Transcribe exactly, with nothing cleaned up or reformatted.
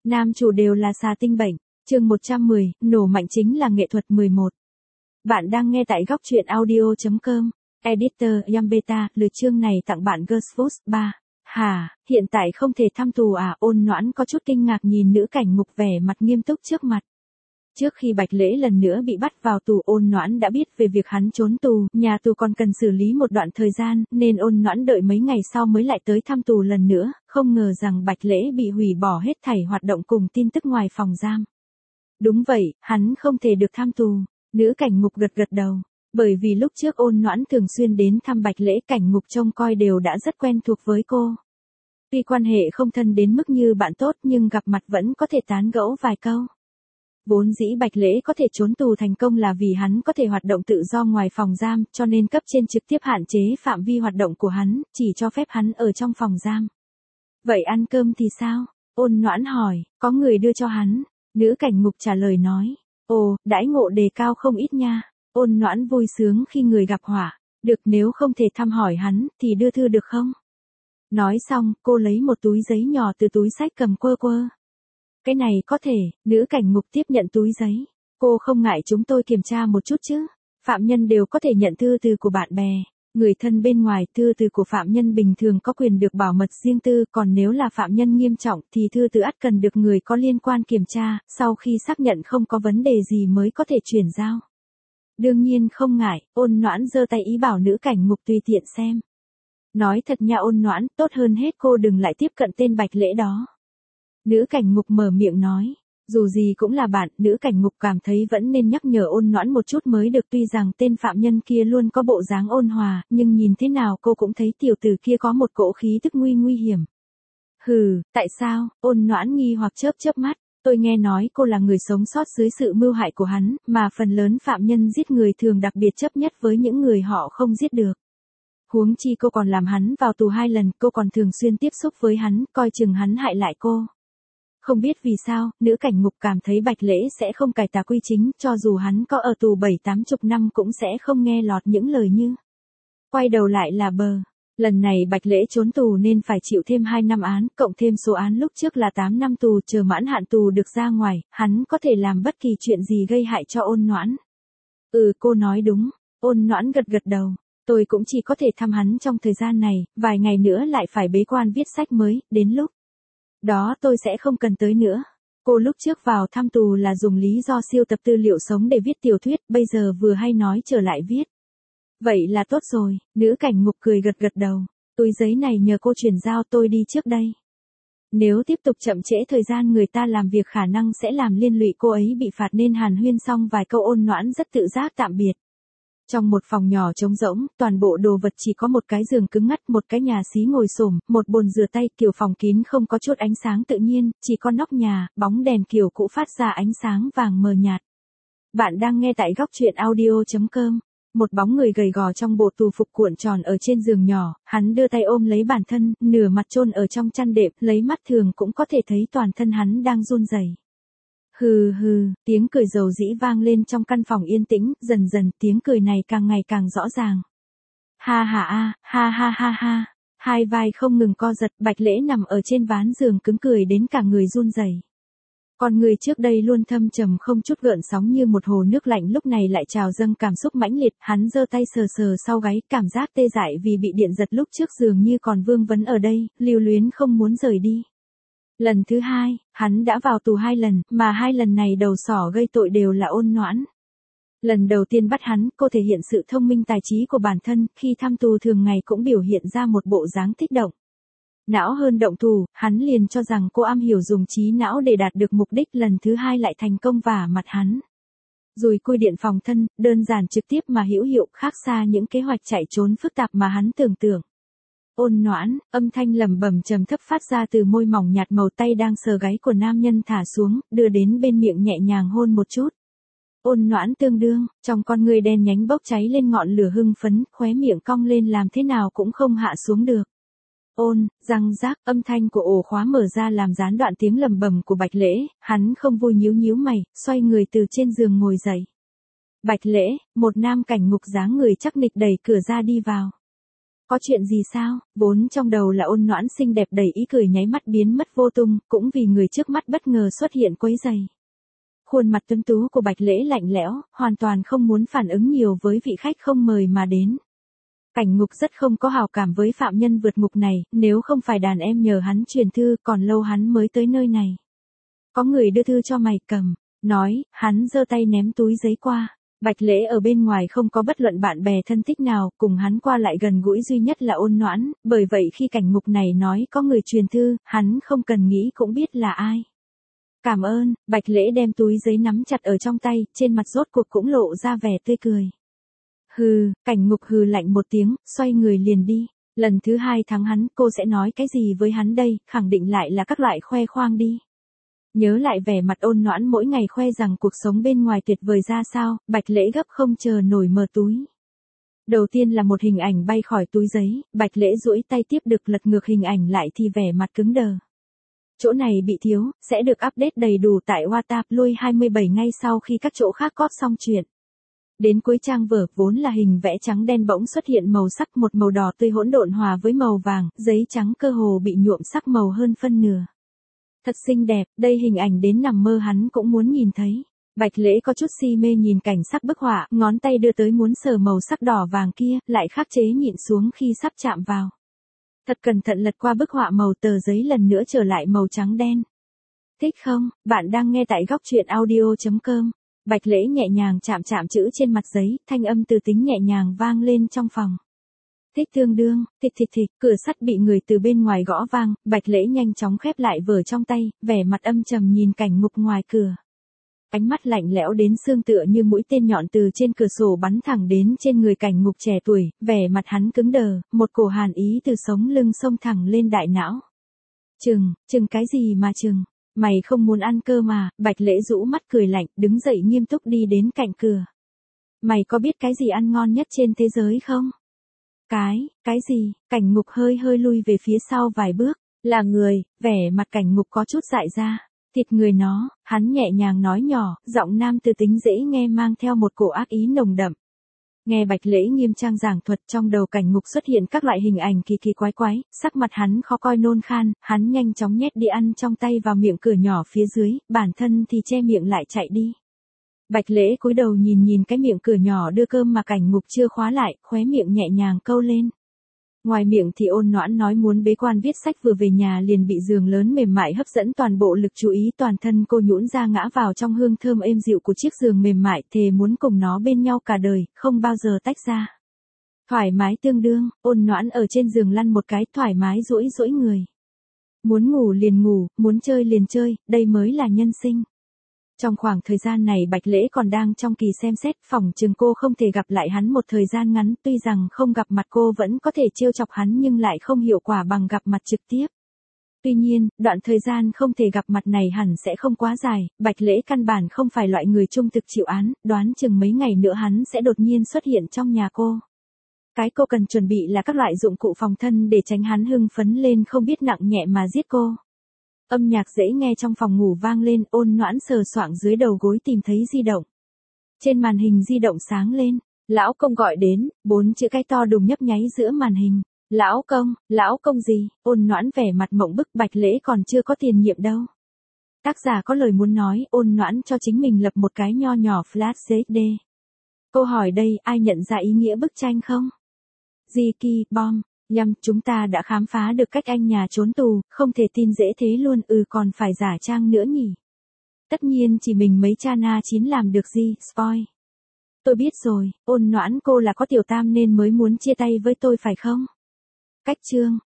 Nam chủ đều là xà tinh bệnh. Chương một trăm mười, nổ mạnh chính là nghệ thuật mười một. Bạn đang nghe tại góc truyện audio chấm com. Editor Yambeta, lượt chương này tặng bạn Gersfus ba. Hả, hiện tại không thể thăm tù à? Ôn Noãn có chút kinh ngạc nhìn nữ cảnh ngục vẻ mặt nghiêm túc trước mặt. Trước khi Bạch Lễ lần nữa bị bắt vào tù, Ôn Noãn đã biết về việc hắn trốn tù, nhà tù còn cần xử lý một đoạn thời gian, nên Ôn Noãn đợi mấy ngày sau mới lại tới thăm tù lần nữa, không ngờ rằng Bạch Lễ bị hủy bỏ hết thảy hoạt động cùng tin tức ngoài phòng giam. Đúng vậy, hắn không thể được thăm tù. Nữ cảnh ngục gật gật đầu, bởi vì lúc trước Ôn Noãn thường xuyên đến thăm Bạch Lễ, cảnh ngục trông coi đều đã rất quen thuộc với cô. Tuy quan hệ không thân đến mức như bạn tốt nhưng gặp mặt vẫn có thể tán gẫu vài câu. Vốn dĩ Bạch Lễ có thể trốn tù thành công là vì hắn có thể hoạt động tự do ngoài phòng giam, cho nên cấp trên trực tiếp hạn chế phạm vi hoạt động của hắn, chỉ cho phép hắn ở trong phòng giam. Vậy ăn cơm thì sao? Ôn Noãn hỏi, có người đưa cho hắn. Nữ cảnh ngục trả lời nói, ồ, đãi ngộ đề cao không ít nha. Ôn Noãn vui sướng khi người gặp họa. Được, nếu không thể thăm hỏi hắn, thì đưa thư được không? Nói xong, cô lấy một túi giấy nhỏ từ túi xách cầm quơ quơ. Cái này có thể. Nữ cảnh ngục tiếp nhận túi giấy. Cô không ngại chúng tôi kiểm tra một chút chứ? Phạm nhân đều có thể nhận thư từ của bạn bè, người thân bên ngoài. Thư từ của phạm nhân bình thường có quyền được bảo mật riêng tư, còn nếu là phạm nhân nghiêm trọng thì thư từ ắt cần được người có liên quan kiểm tra, sau khi xác nhận không có vấn đề gì mới có thể chuyển giao. Đương nhiên không ngại. Ôn Noãn giơ tay ý bảo nữ cảnh ngục tùy tiện xem. Nói thật nha Ôn Noãn, tốt hơn hết cô đừng lại tiếp cận tên Bạch Lễ đó. Nữ cảnh ngục mở miệng nói. Dù gì cũng là bạn, nữ cảnh ngục cảm thấy vẫn nên nhắc nhở Ôn Noãn một chút mới được, tuy rằng tên phạm nhân kia luôn có bộ dáng ôn hòa, nhưng nhìn thế nào cô cũng thấy tiểu tử kia có một cỗ khí tức nguy nguy hiểm. Hừ, tại sao? Ôn Noãn nghi hoặc chớp chớp mắt. Tôi nghe nói cô là người sống sót dưới sự mưu hại của hắn, mà phần lớn phạm nhân giết người thường đặc biệt chấp nhất với những người họ không giết được. Huống chi cô còn làm hắn vào tù hai lần, cô còn thường xuyên tiếp xúc với hắn, coi chừng hắn hại lại cô. Không biết vì sao, nữ cảnh ngục cảm thấy Bạch Lễ sẽ không cải tà quy chính, cho dù hắn có ở tù bảy tám chục năm cũng sẽ không nghe lọt những lời như. Quay đầu lại là bờ. Lần này Bạch Lễ trốn tù nên phải chịu thêm hai năm án, cộng thêm số án lúc trước là tám năm tù, chờ mãn hạn tù được ra ngoài, hắn có thể làm bất kỳ chuyện gì gây hại cho Ôn Noãn. Ừ, cô nói đúng. Ôn Noãn gật gật đầu. Tôi cũng chỉ có thể thăm hắn trong thời gian này, vài ngày nữa lại phải bế quan viết sách mới, đến lúc đó tôi sẽ không cần tới nữa. Cô lúc trước vào thăm tù là dùng lý do siêu tập tư liệu sống để viết tiểu thuyết, bây giờ vừa hay nói trở lại viết. Vậy là tốt rồi. Nữ cảnh ngục cười gật gật đầu. Túi giấy này nhờ cô chuyển giao, tôi đi trước đây. Nếu tiếp tục chậm trễ thời gian người ta làm việc khả năng sẽ làm liên lụy cô ấy bị phạt, nên hàn huyên xong vài câu Ôn Noãn rất tự giác tạm biệt. Trong một phòng nhỏ trống rỗng, toàn bộ đồ vật chỉ có một cái giường cứng ngắt, một cái nhà xí ngồi xổm, một bồn rửa tay, kiểu phòng kín không có chút ánh sáng tự nhiên, chỉ có nóc nhà, bóng đèn kiểu cũ phát ra ánh sáng vàng mờ nhạt. Bạn đang nghe tại góc truyện audio chấm com. Một bóng người gầy gò trong bộ tù phục cuộn tròn ở trên giường nhỏ, hắn đưa tay ôm lấy bản thân, nửa mặt chôn ở trong chăn đệm, lấy mắt thường cũng có thể thấy toàn thân hắn đang run rẩy. Hừ hừ, tiếng cười dầu dĩ vang lên trong căn phòng yên tĩnh, dần dần tiếng cười này càng ngày càng rõ ràng. Ha ha a, ha ha ha ha. Hai vai không ngừng co giật, Bạch Lễ nằm ở trên ván giường cứng cười đến cả người run rẩy. Con người trước đây luôn thâm trầm không chút gợn sóng như một hồ nước lạnh lúc này lại trào dâng cảm xúc mãnh liệt, hắn giơ tay sờ sờ sau gáy, cảm giác tê dại vì bị điện giật lúc trước dường như còn vương vấn ở đây, lưu luyến không muốn rời đi. Lần thứ hai, hắn đã vào tù hai lần, mà hai lần này đầu sỏ gây tội đều là Ôn Noãn. Lần đầu tiên bắt hắn, cô thể hiện sự thông minh tài trí của bản thân, khi thăm tù thường ngày cũng biểu hiện ra một bộ dáng kích động. Não hơn động thủ, hắn liền cho rằng cô am hiểu dùng trí não để đạt được mục đích, lần thứ hai lại thành công vả mặt hắn. Dùi cui điện phòng thân, đơn giản trực tiếp mà hữu hiệu, khác xa những kế hoạch chạy trốn phức tạp mà hắn tưởng tượng. Ôn Noãn, âm thanh lẩm bẩm trầm thấp phát ra từ môi mỏng nhạt màu, tay đang sờ gáy của nam nhân thả xuống, đưa đến bên miệng nhẹ nhàng hôn một chút. Ôn Noãn tương đương, trong con người đen nhánh bốc cháy lên ngọn lửa hưng phấn, khóe miệng cong lên làm thế nào cũng không hạ xuống được. Ôn, răng rác, âm thanh của ổ khóa mở ra làm gián đoạn tiếng lẩm bẩm của Bạch Lễ, hắn không vui nhíu nhíu mày, xoay người từ trên giường ngồi dậy. Bạch Lễ, một nam cảnh ngục dáng người chắc nịch đẩy cửa ra đi vào. Có chuyện gì sao? Vốn trong đầu là Ôn Noãn xinh đẹp đầy ý cười nháy mắt biến mất vô tung, cũng vì người trước mắt bất ngờ xuất hiện quấy rầy. Khuôn mặt tuấn tú của Bạch Lễ lạnh lẽo, hoàn toàn không muốn phản ứng nhiều với vị khách không mời mà đến. Cảnh Ngục rất không có hào cảm với phạm nhân vượt ngục này, nếu không phải đàn em nhờ hắn truyền thư, còn lâu hắn mới tới nơi này. Có người đưa thư cho mày cầm, nói, hắn giơ tay ném túi giấy qua. Bạch Lễ ở bên ngoài không có bất luận bạn bè thân thích nào, cùng hắn qua lại gần gũi duy nhất là Ôn Noãn, bởi vậy khi Cảnh Ngục này nói có người truyền thư, hắn không cần nghĩ cũng biết là ai. Cảm ơn, Bạch Lễ đem túi giấy nắm chặt ở trong tay, trên mặt rốt cuộc cũng lộ ra vẻ tươi cười. Hừ, Cảnh Ngục hừ lạnh một tiếng, xoay người liền đi. Lần thứ hai thắng hắn, cô sẽ nói cái gì với hắn đây, khẳng định lại là các loại khoe khoang đi. Nhớ lại vẻ mặt Ôn Noãn mỗi ngày khoe rằng cuộc sống bên ngoài tuyệt vời ra sao, Bạch Lễ gấp không chờ nổi mở túi. Đầu tiên là một hình ảnh bay khỏi túi giấy, Bạch Lễ duỗi tay tiếp được lật ngược hình ảnh lại thì vẻ mặt cứng đờ. Chỗ này bị thiếu, sẽ được update đầy đủ tại WhatsApp lui hai mươi bảy ngay sau khi các chỗ khác cóp xong chuyện. Đến cuối trang vở, vốn là hình vẽ trắng đen bỗng xuất hiện màu sắc, một màu đỏ tươi hỗn độn hòa với màu vàng, giấy trắng cơ hồ bị nhuộm sắc màu hơn phân nửa. Thật xinh đẹp, đây hình ảnh đến nằm mơ hắn cũng muốn nhìn thấy. Bạch Lễ có chút si mê nhìn cảnh sắc bức họa, ngón tay đưa tới muốn sờ màu sắc đỏ vàng kia, lại khắc chế nhịn xuống khi sắp chạm vào. Thật cẩn thận lật qua bức họa màu tờ giấy lần nữa trở lại màu trắng đen. Thích không? Bạn đang nghe tại góc truyện audio chấm com. Bạch Lễ nhẹ nhàng chạm chạm chữ trên mặt giấy, thanh âm từ tính nhẹ nhàng vang lên trong phòng. Thích tương đương, thịt thịt thịt, cửa sắt bị người từ bên ngoài gõ vang, Bạch Lễ nhanh chóng khép lại vở trong tay, vẻ mặt âm trầm nhìn Cảnh Ngục ngoài cửa. Ánh mắt lạnh lẽo đến xương tựa như mũi tên nhọn từ trên cửa sổ bắn thẳng đến trên người Cảnh Ngục trẻ tuổi, vẻ mặt hắn cứng đờ, một cổ hàn ý từ sống lưng xông thẳng lên đại não. Chừng, chừng cái gì mà chừng, mày không muốn ăn cơ mà, Bạch Lễ rũ mắt cười lạnh, đứng dậy nghiêm túc đi đến cạnh cửa. Mày có biết cái gì ăn ngon nhất trên thế giới không? Cái, cái gì? Cảnh Ngục hơi hơi lui về phía sau vài bước, là người, vẻ mặt Cảnh Ngục có chút dại ra. Thịt người nó, hắn nhẹ nhàng nói nhỏ, giọng nam từ tính dễ nghe mang theo một cổ ác ý nồng đậm. Nghe Bạch Lễ nghiêm trang giảng thuật, trong đầu Cảnh Ngục xuất hiện các loại hình ảnh kỳ kỳ quái quái, sắc mặt hắn khó coi nôn khan, hắn nhanh chóng nhét đĩa ăn trong tay vào miệng cửa nhỏ phía dưới, bản thân thì che miệng lại chạy đi. Bạch Lễ cúi đầu nhìn nhìn cái miệng cửa nhỏ đưa cơm mà Cảnh Ngục chưa khóa lại, khóe miệng nhẹ nhàng câu lên. Ngoài miệng thì Ôn Noãn nói muốn bế quan viết sách, vừa về nhà liền bị giường lớn mềm mại hấp dẫn toàn bộ lực chú ý, toàn thân cô nhũn ra ngã vào trong hương thơm êm dịu của chiếc giường mềm mại, thề muốn cùng nó bên nhau cả đời, không bao giờ tách ra. Thoải mái tương đương, Ôn Noãn ở trên giường lăn một cái, thoải mái duỗi duỗi người. Muốn ngủ liền ngủ, muốn chơi liền chơi, đây mới là nhân sinh. Trong khoảng thời gian này Bạch Lễ còn đang trong kỳ xem xét, phỏng chừng cô không thể gặp lại hắn một thời gian ngắn, tuy rằng không gặp mặt cô vẫn có thể trêu chọc hắn nhưng lại không hiệu quả bằng gặp mặt trực tiếp. Tuy nhiên, đoạn thời gian không thể gặp mặt này hẳn sẽ không quá dài, Bạch Lễ căn bản không phải loại người trung thực chịu án, đoán chừng mấy ngày nữa hắn sẽ đột nhiên xuất hiện trong nhà cô. Cái cô cần chuẩn bị là các loại dụng cụ phòng thân để tránh hắn hưng phấn lên không biết nặng nhẹ mà giết cô. Âm nhạc dễ nghe trong phòng ngủ vang lên, Ôn Noãn sờ soạng dưới đầu gối tìm thấy di động. Trên màn hình di động sáng lên, lão công gọi đến, bốn chữ cái to đùng nhấp nháy giữa màn hình. Lão công, lão công gì? Ôn Noãn vẻ mặt mộng bức, Bạch Lễ còn chưa có tiền nhiệm đâu. Tác giả có lời muốn nói, Ôn Noãn cho chính mình lập một cái nho nhỏ flash giê đê. Câu hỏi đây, ai nhận ra ý nghĩa bức tranh không? Ziki, bom. Nhằm, chúng ta đã khám phá được cách anh nhà trốn tù, không thể tin dễ thế luôn, ừ còn phải giả trang nữa nhỉ. Tất nhiên chỉ mình mấy cha na chín làm được gì, spoil. Tôi biết rồi, Ôn Noãn cô là có tiểu tam nên mới muốn chia tay với tôi phải không? Cách chương,